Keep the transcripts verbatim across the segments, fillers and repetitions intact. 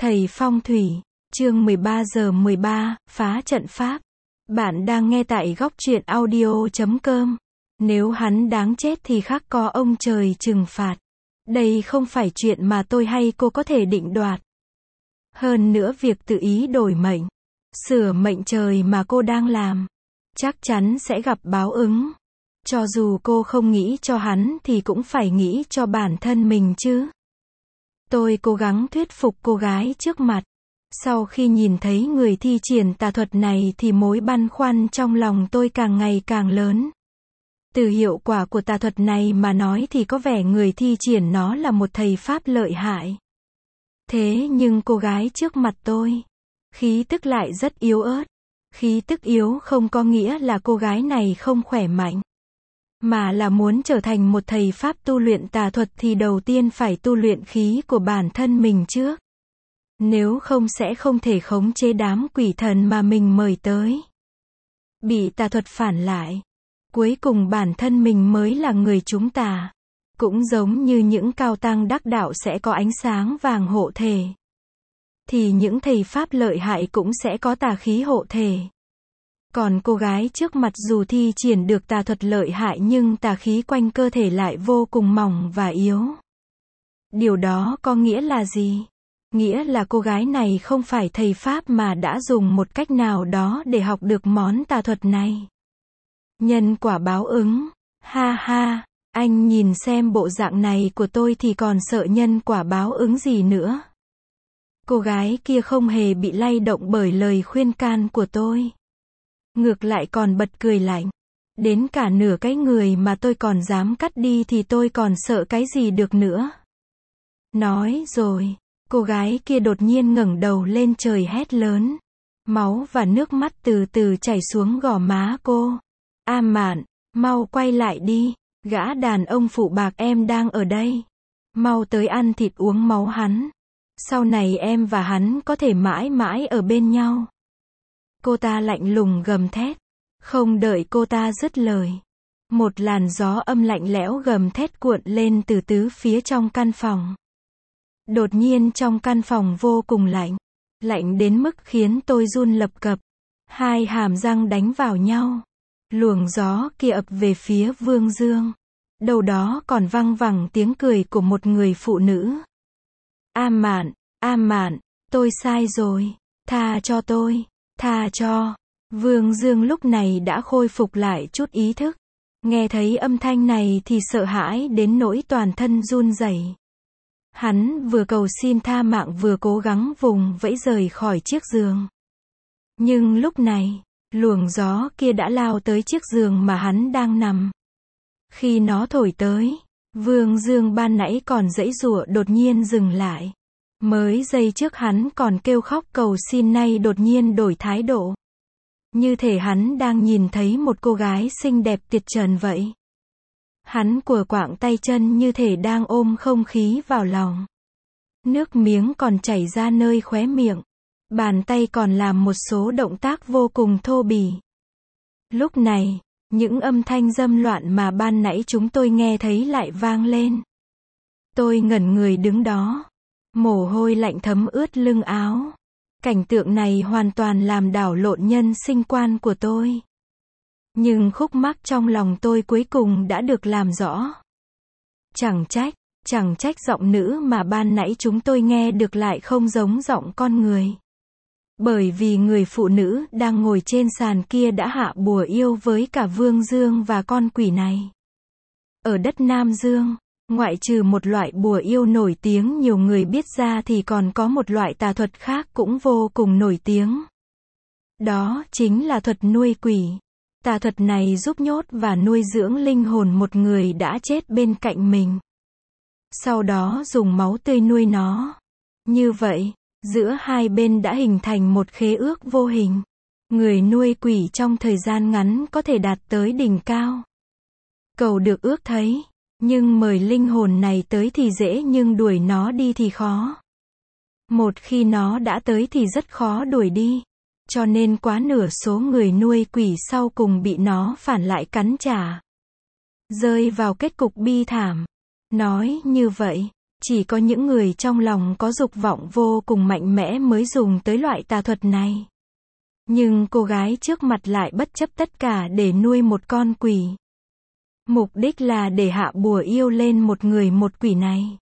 Thầy phong thủy, chương mười ba giờ mười ba, phá trận pháp. Bạn đang nghe tại góc truyện audio chấm com. Nếu hắn đáng chết thì khắc có ông trời trừng phạt. Đây không phải chuyện mà tôi hay cô có thể định đoạt. Hơn nữa việc tự ý đổi mệnh, sửa mệnh trời mà cô đang làm, chắc chắn sẽ gặp báo ứng. Cho dù cô không nghĩ cho hắn thì cũng phải nghĩ cho bản thân mình chứ. Tôi cố gắng thuyết phục cô gái trước mặt. Sau khi nhìn thấy người thi triển tà thuật này thì mối băn khoăn trong lòng tôi càng ngày càng lớn. Từ hiệu quả của tà thuật này mà nói thì có vẻ người thi triển nó là một thầy pháp lợi hại. Thế nhưng cô gái trước mặt tôi, khí tức lại rất yếu ớt. Khí tức yếu không có nghĩa là cô gái này không khỏe mạnh, mà là muốn trở thành một thầy pháp tu luyện tà thuật thì đầu tiên phải tu luyện khí của bản thân mình trước. Nếu không sẽ không thể khống chế đám quỷ thần mà mình mời tới. Bị tà thuật phản lại, cuối cùng bản thân mình mới là người trúng tà. Cũng giống như những cao tăng đắc đạo sẽ có ánh sáng vàng hộ thể, thì những thầy pháp lợi hại cũng sẽ có tà khí hộ thể. Còn cô gái trước mặt dù thi triển được tà thuật lợi hại nhưng tà khí quanh cơ thể lại vô cùng mỏng và yếu. Điều đó có nghĩa là gì? Nghĩa là cô gái này không phải thầy pháp mà đã dùng một cách nào đó để học được món tà thuật này. Nhân quả báo ứng. Ha ha, anh nhìn xem bộ dạng này của tôi thì còn sợ nhân quả báo ứng gì nữa. Cô gái kia không hề bị lay động bởi lời khuyên can của tôi. Ngược lại còn bật cười lạnh. Đến cả nửa cái người mà tôi còn dám cắt đi thì tôi còn sợ cái gì được nữa. Nói rồi, cô gái kia đột nhiên ngẩng đầu lên trời hét lớn. Máu và nước mắt từ từ chảy xuống gò má cô. A Mạn, mau quay lại đi, gã đàn ông phụ bạc em đang ở đây. Mau tới ăn thịt uống máu hắn. Sau này em và hắn có thể mãi mãi ở bên nhau. Cô ta lạnh lùng gầm thét. Không đợi cô ta dứt lời, một làn gió âm lạnh lẽo gầm thét cuộn lên từ tứ phía trong căn phòng. Đột nhiên trong căn phòng vô cùng lạnh. Lạnh đến mức khiến tôi run lập cập. Hai hàm răng đánh vào nhau. Luồng gió kia ập về phía Vương Dương. Đâu đó còn văng vẳng tiếng cười của một người phụ nữ. A Mạn, A Mạn, tôi sai rồi. Tha cho tôi. Tha cho. Vương Dương lúc này đã khôi phục lại chút ý thức. Nghe thấy âm thanh này thì sợ hãi đến nỗi toàn thân run rẩy. Hắn vừa cầu xin tha mạng vừa cố gắng vùng vẫy rời khỏi chiếc giường. Nhưng lúc này, luồng gió kia đã lao tới chiếc giường mà hắn đang nằm. Khi nó thổi tới, Vương Dương ban nãy còn giãy giụa đột nhiên dừng lại. Mới giây trước hắn còn kêu khóc cầu xin nay đột nhiên đổi thái độ. Như thể hắn đang nhìn thấy một cô gái xinh đẹp tuyệt trần vậy. Hắn quờ quạng tay chân như thể đang ôm không khí vào lòng. Nước miếng còn chảy ra nơi khóe miệng. Bàn tay còn làm một số động tác vô cùng thô bỉ. Lúc này, những âm thanh dâm loạn mà ban nãy chúng tôi nghe thấy lại vang lên. Tôi ngẩn người đứng đó. Mồ hôi lạnh thấm ướt lưng áo. Cảnh tượng này hoàn toàn làm đảo lộn nhân sinh quan của tôi. Nhưng khúc mắc trong lòng tôi cuối cùng đã được làm rõ. Chẳng trách, chẳng trách giọng nữ mà ban nãy chúng tôi nghe được lại không giống giọng con người. Bởi vì người phụ nữ đang ngồi trên sàn kia đã hạ bùa yêu với cả Vương Dương và con quỷ này. Ở đất Nam Dương, ngoại trừ một loại bùa yêu nổi tiếng nhiều người biết ra thì còn có một loại tà thuật khác cũng vô cùng nổi tiếng. Đó chính là thuật nuôi quỷ. Tà thuật này giúp nhốt và nuôi dưỡng linh hồn một người đã chết bên cạnh mình. Sau đó dùng máu tươi nuôi nó. Như vậy, giữa hai bên đã hình thành một khế ước vô hình. Người nuôi quỷ trong thời gian ngắn có thể đạt tới đỉnh cao. Cầu được ước thấy. Nhưng mời linh hồn này tới thì dễ nhưng đuổi nó đi thì khó. Một khi nó đã tới thì rất khó đuổi đi. Cho nên quá nửa số người nuôi quỷ sau cùng bị nó phản lại cắn trả. Rơi vào kết cục bi thảm. Nói như vậy, Chỉ có những người trong lòng có dục vọng vô cùng mạnh mẽ mới dùng tới loại tà thuật này. Nhưng cô gái trước mặt lại bất chấp tất cả để nuôi một con quỷ. Mục đích là để hạ bùa yêu lên một người một quỷ này.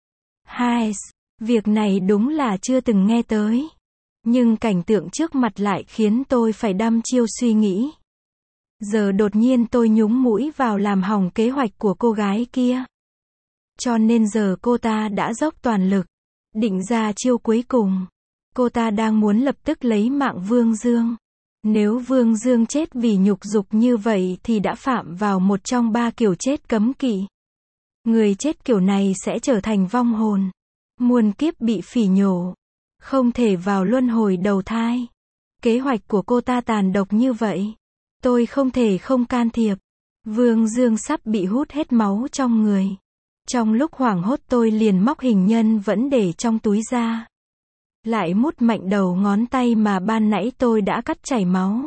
Hai, việc này đúng là chưa từng nghe tới. Nhưng cảnh tượng trước mặt lại khiến tôi phải đăm chiêu suy nghĩ. Giờ đột nhiên tôi nhúng mũi vào làm hỏng kế hoạch của cô gái kia. Cho nên giờ cô ta đã dốc toàn lực, định ra chiêu cuối cùng. Cô ta đang muốn lập tức lấy mạng Vương Dương. Nếu Vương Dương chết vì nhục dục như vậy thì đã phạm vào một trong ba kiểu chết cấm kỵ. Người chết kiểu này sẽ trở thành vong hồn, muôn kiếp bị phỉ nhổ, không thể vào luân hồi đầu thai. Kế hoạch của cô ta tàn độc như vậy, tôi không thể không can thiệp. Vương Dương sắp bị hút hết máu trong người. Trong lúc hoảng hốt tôi liền móc hình nhân vẫn để trong túi ra. Lại mút mạnh đầu ngón tay mà ban nãy tôi đã cắt chảy máu.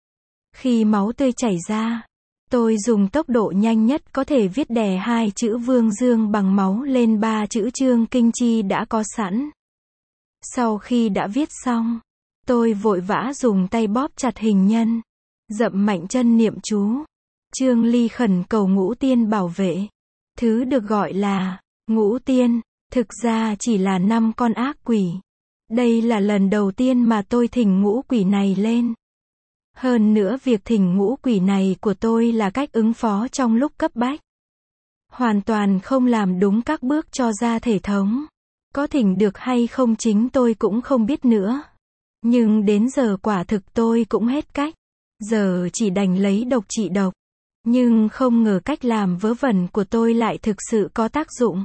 Khi máu tươi chảy ra, tôi dùng tốc độ nhanh nhất có thể viết đè hai chữ Vương Dương bằng máu lên ba chữ Trương Kinh Chi đã có sẵn. Sau khi đã viết xong, tôi vội vã dùng tay bóp chặt hình nhân, dậm mạnh chân niệm chú. Trương Ly khẩn cầu Ngũ Tiên bảo vệ. Thứ được gọi là Ngũ Tiên, thực ra chỉ là năm con ác quỷ. Đây là lần đầu tiên mà tôi thỉnh ngũ quỷ này lên. Hơn nữa việc thỉnh ngũ quỷ này của tôi là cách ứng phó trong lúc cấp bách. Hoàn toàn không làm đúng các bước cho ra thể thống. Có thỉnh được hay không chính tôi cũng không biết nữa. Nhưng đến giờ quả thực tôi cũng hết cách. Giờ chỉ đành lấy độc trị độc. Nhưng không ngờ cách làm vớ vẩn của tôi lại thực sự có tác dụng.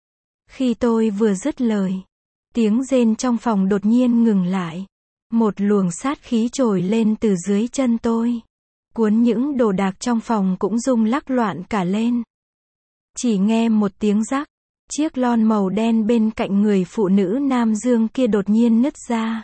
Khi tôi vừa dứt lời, tiếng rên trong phòng đột nhiên ngừng lại. Một luồng sát khí trồi lên từ dưới chân tôi. Cuốn những đồ đạc trong phòng cũng rung lắc loạn cả lên. Chỉ nghe một tiếng rắc. Chiếc lon màu đen bên cạnh người phụ nữ Nam Dương kia đột nhiên nứt ra.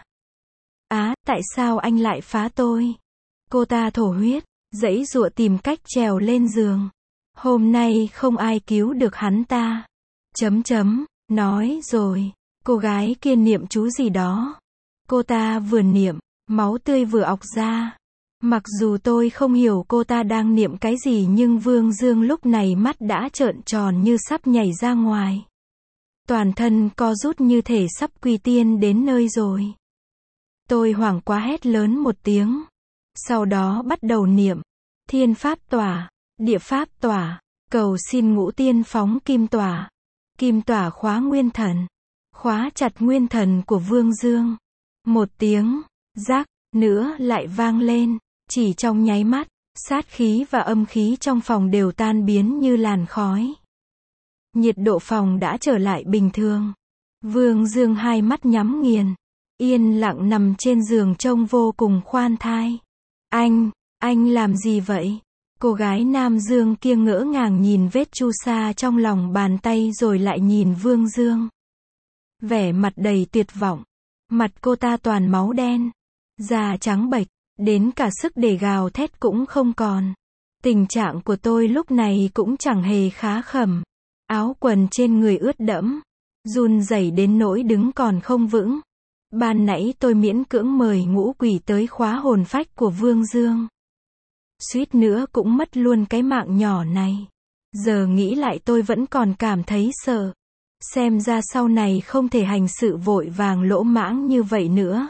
Á, tại sao anh lại phá tôi? Cô ta thổ huyết, giãy giụa tìm cách trèo lên giường. Hôm nay không ai cứu được hắn ta. Chấm chấm, nói rồi. Cô gái kia niệm chú gì đó. Cô ta vừa niệm, máu tươi vừa ọc ra. Mặc dù tôi không hiểu cô ta đang niệm cái gì nhưng Vương Dương lúc này mắt đã trợn tròn như sắp nhảy ra ngoài. Toàn thân co rút như thể sắp quy tiên đến nơi rồi. Tôi hoảng quá hét lớn một tiếng. Sau đó bắt đầu niệm. Thiên pháp tỏa, địa pháp tỏa, cầu xin ngũ tiên phóng kim tỏa. Kim tỏa khóa nguyên thần. Khóa chặt nguyên thần của Vương Dương. Một tiếng, rắc, nữa lại vang lên. Chỉ trong nháy mắt, sát khí và âm khí trong phòng đều tan biến như làn khói. Nhiệt độ phòng đã trở lại bình thường. Vương Dương hai mắt nhắm nghiền, yên lặng nằm trên giường trông vô cùng khoan thai. Anh, anh làm gì vậy? Cô gái Nam Dương kia ngỡ ngàng nhìn vết chu sa trong lòng bàn tay rồi lại nhìn Vương Dương. Vẻ mặt đầy tuyệt vọng. Mặt cô ta toàn máu đen, da trắng bệch, đến cả sức để gào thét cũng không còn. Tình trạng của tôi lúc này cũng chẳng hề khá khẩm. Áo quần trên người ướt đẫm, run rẩy đến nỗi đứng còn không vững. Ban nãy tôi miễn cưỡng mời ngũ quỷ tới khóa hồn phách của Vương Dương. Suýt nữa cũng mất luôn cái mạng nhỏ này. Giờ nghĩ lại tôi vẫn còn cảm thấy sợ. Xem ra sau này không thể hành sự vội vàng lỗ mãng như vậy nữa.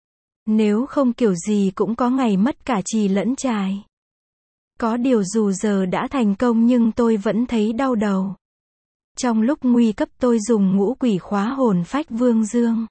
Nếu không kiểu gì cũng có ngày mất cả trì lẫn trài. Có điều dù giờ đã thành công nhưng tôi vẫn thấy đau đầu. Trong lúc nguy cấp tôi dùng ngũ quỷ khóa hồn phách Vương Dương.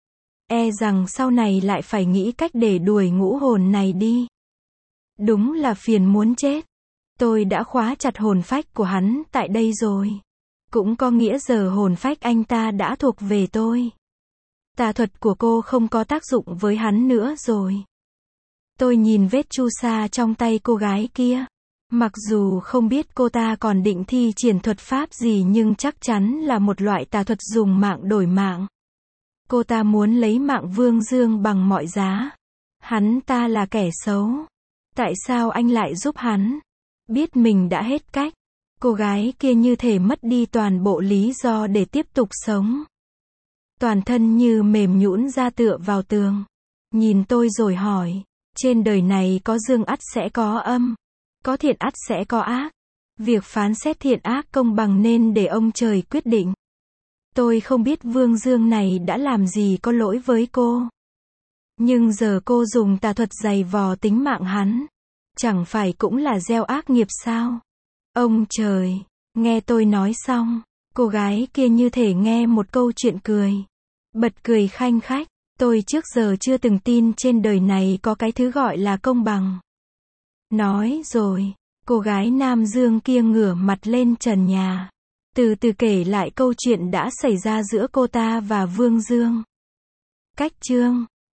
E rằng sau này lại phải nghĩ cách để đuổi ngũ hồn này đi. Đúng là phiền muốn chết. Tôi đã khóa chặt hồn phách của hắn tại đây rồi. Cũng có nghĩa giờ hồn phách anh ta đã thuộc về tôi. Tà thuật của cô không có tác dụng với hắn nữa rồi. Tôi nhìn vết chu sa trong tay cô gái kia. Mặc dù không biết cô ta còn định thi triển thuật pháp gì nhưng chắc chắn là một loại tà thuật dùng mạng đổi mạng. Cô ta muốn lấy mạng Vương Dương bằng mọi giá. Hắn ta là kẻ xấu. Tại sao anh lại giúp hắn? Biết mình đã hết cách. Cô gái kia như thể mất đi toàn bộ lý do để tiếp tục sống. Toàn thân như mềm nhũn ra tựa vào tường. Nhìn tôi rồi hỏi, trên đời này có dương ắt sẽ có âm, có thiện ắt sẽ có ác. Việc phán xét thiện ác công bằng nên để ông trời quyết định. Tôi không biết Vương Dương này đã làm gì có lỗi với cô. Nhưng giờ cô dùng tà thuật giày vò tính mạng hắn. Chẳng phải cũng là gieo ác nghiệp sao? Ông trời! Nghe tôi nói xong, cô gái kia như thể nghe một câu chuyện cười. Bật cười khanh khách. Tôi trước giờ chưa từng tin trên đời này có cái thứ gọi là công bằng. Nói rồi, cô gái Nam Dương kia ngửa mặt lên trần nhà. Từ từ kể lại câu chuyện đã xảy ra giữa cô ta và Vương Dương. Cách chương